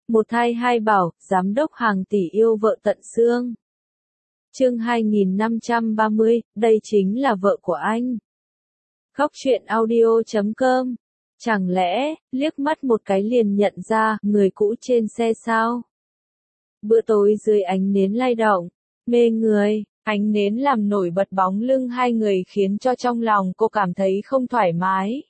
Một thai hai bảo, giám đốc hàng tỷ yêu vợ tận xương. Chương 2530, đây chính là vợ của anh. Góc truyện audio.com. Chẳng lẽ, liếc mắt một cái liền nhận ra, người cũ trên xe sao? Bữa tối dưới ánh nến lay động, mê người, ánh nến làm nổi bật bóng lưng hai người khiến cho trong lòng cô cảm thấy không thoải mái.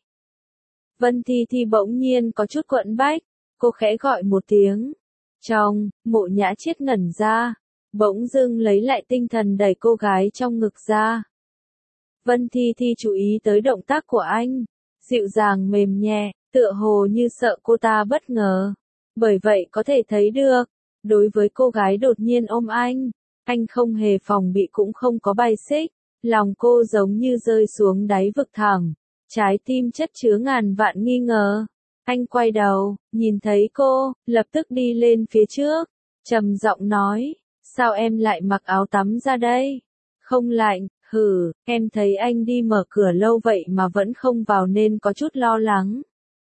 Vân Thi Thi bỗng nhiên có chút quẫn bách, cô khẽ gọi một tiếng. Trong, Mộ Nhã Chiết ngẩn ra, bỗng dưng lấy lại tinh thần đẩy cô gái trong ngực ra. Vân Thi Thi chú ý tới động tác của anh, dịu dàng mềm nhẹ, tựa hồ như sợ cô ta bất ngờ. Bởi vậy có thể thấy được, đối với cô gái đột nhiên ôm anh không hề phòng bị cũng không có bài xích, lòng cô giống như rơi xuống đáy vực thẳm, trái tim chất chứa ngàn vạn nghi ngờ. Anh quay đầu, nhìn thấy cô, lập tức đi lên phía trước, trầm giọng nói, sao em lại mặc áo tắm ra đây? Không lạnh, hử, em thấy anh đi mở cửa lâu vậy mà vẫn không vào nên có chút lo lắng.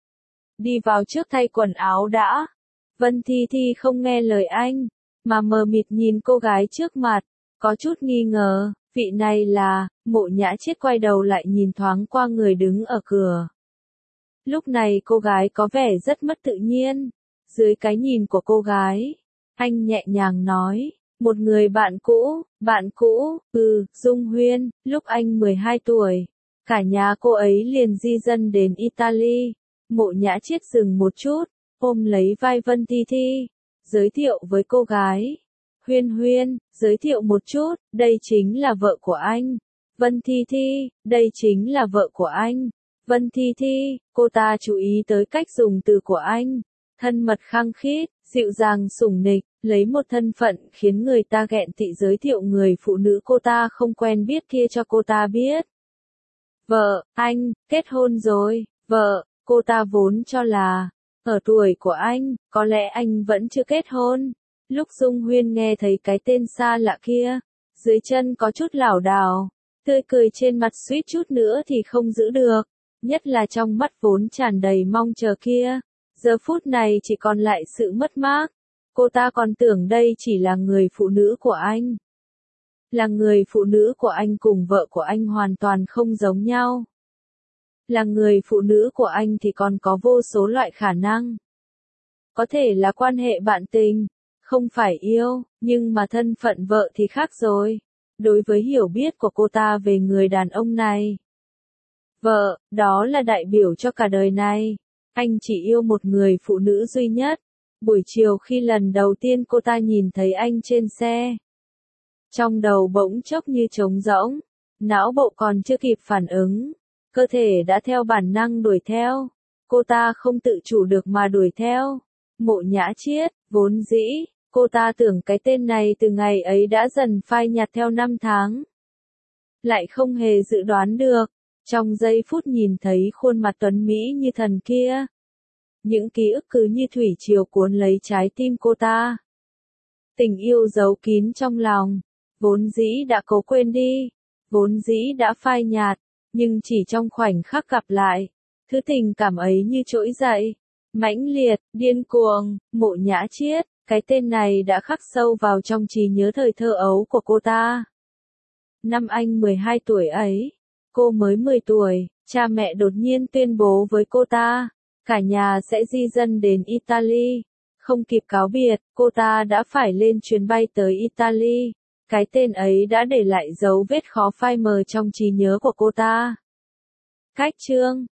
Đi vào trước thay quần áo đã. Vân Thi Thi không nghe lời anh, mà mờ mịt nhìn cô gái trước mặt, có chút nghi ngờ, vị này là, Mộ Nhã Chiết quay đầu lại nhìn thoáng qua người đứng ở cửa. Lúc này cô gái có vẻ rất mất tự nhiên, dưới cái nhìn của cô gái, anh nhẹ nhàng nói, một người bạn cũ, Dung Huyên, lúc anh 12 tuổi, cả nhà cô ấy liền di dân đến Italy. Mộ Nhã Chiết dừng một chút, ôm lấy vai Vân Thi Thi, giới thiệu với cô gái. Huyên, giới thiệu một chút, đây chính là vợ của anh. Vân Thi Thi, đây chính là vợ của anh. Vân Thi Thi, cô ta chú ý tới cách dùng từ của anh. Thân mật khăng khít, dịu dàng sủng nịch, lấy một thân phận khiến người ta ghẹn tị giới thiệu người phụ nữ cô ta không quen biết kia cho cô ta biết. Vợ, anh, kết hôn rồi, vợ, cô ta vốn cho là, ở tuổi của anh, có lẽ anh vẫn chưa kết hôn. Lúc Dung Huyên nghe thấy cái tên xa lạ kia, dưới chân có chút lảo đảo, tươi cười trên mặt suýt chút nữa thì không giữ được, nhất là trong mắt vốn tràn đầy mong chờ kia, giờ phút này chỉ còn lại sự mất mát. Cô ta còn tưởng đây chỉ là người phụ nữ của anh. Là người phụ nữ của anh cùng vợ của anh hoàn toàn không giống nhau. Là người phụ nữ của anh thì còn có vô số loại khả năng. Có thể là quan hệ bạn tình, không phải yêu, nhưng mà thân phận vợ thì khác rồi. Đối với hiểu biết của cô ta về người đàn ông này. Vợ, đó là đại biểu cho cả đời này. Anh chỉ yêu một người phụ nữ duy nhất. Buổi chiều khi lần đầu tiên cô ta nhìn thấy anh trên xe. Trong đầu bỗng chốc như trống rỗng, não bộ còn chưa kịp phản ứng. Cơ thể đã theo bản năng đuổi theo. Cô ta không tự chủ được mà đuổi theo. Mộ Nhã Chiết, vốn dĩ, cô ta tưởng cái tên này từ ngày ấy đã dần phai nhạt theo năm tháng. Lại không hề dự đoán được, trong giây phút nhìn thấy khuôn mặt tuấn mỹ như thần kia. Những ký ức cứ như thủy triều cuốn lấy trái tim cô ta. Tình yêu giấu kín trong lòng, vốn dĩ đã cố quên đi, vốn dĩ đã phai nhạt, nhưng chỉ trong khoảnh khắc gặp lại, thứ tình cảm ấy như trỗi dậy, mãnh liệt, điên cuồng. Mộ Nhã Chiết, cái tên này đã khắc sâu vào trong trí nhớ thời thơ ấu của cô ta. Năm anh 12 tuổi ấy, cô mới 10 tuổi, cha mẹ đột nhiên tuyên bố với cô ta, cả nhà sẽ di dân đến Italy. Không kịp cáo biệt, cô ta đã phải lên chuyến bay tới Italy. Cái tên ấy đã để lại dấu vết khó phai mờ trong trí nhớ của cô ta. Cách chương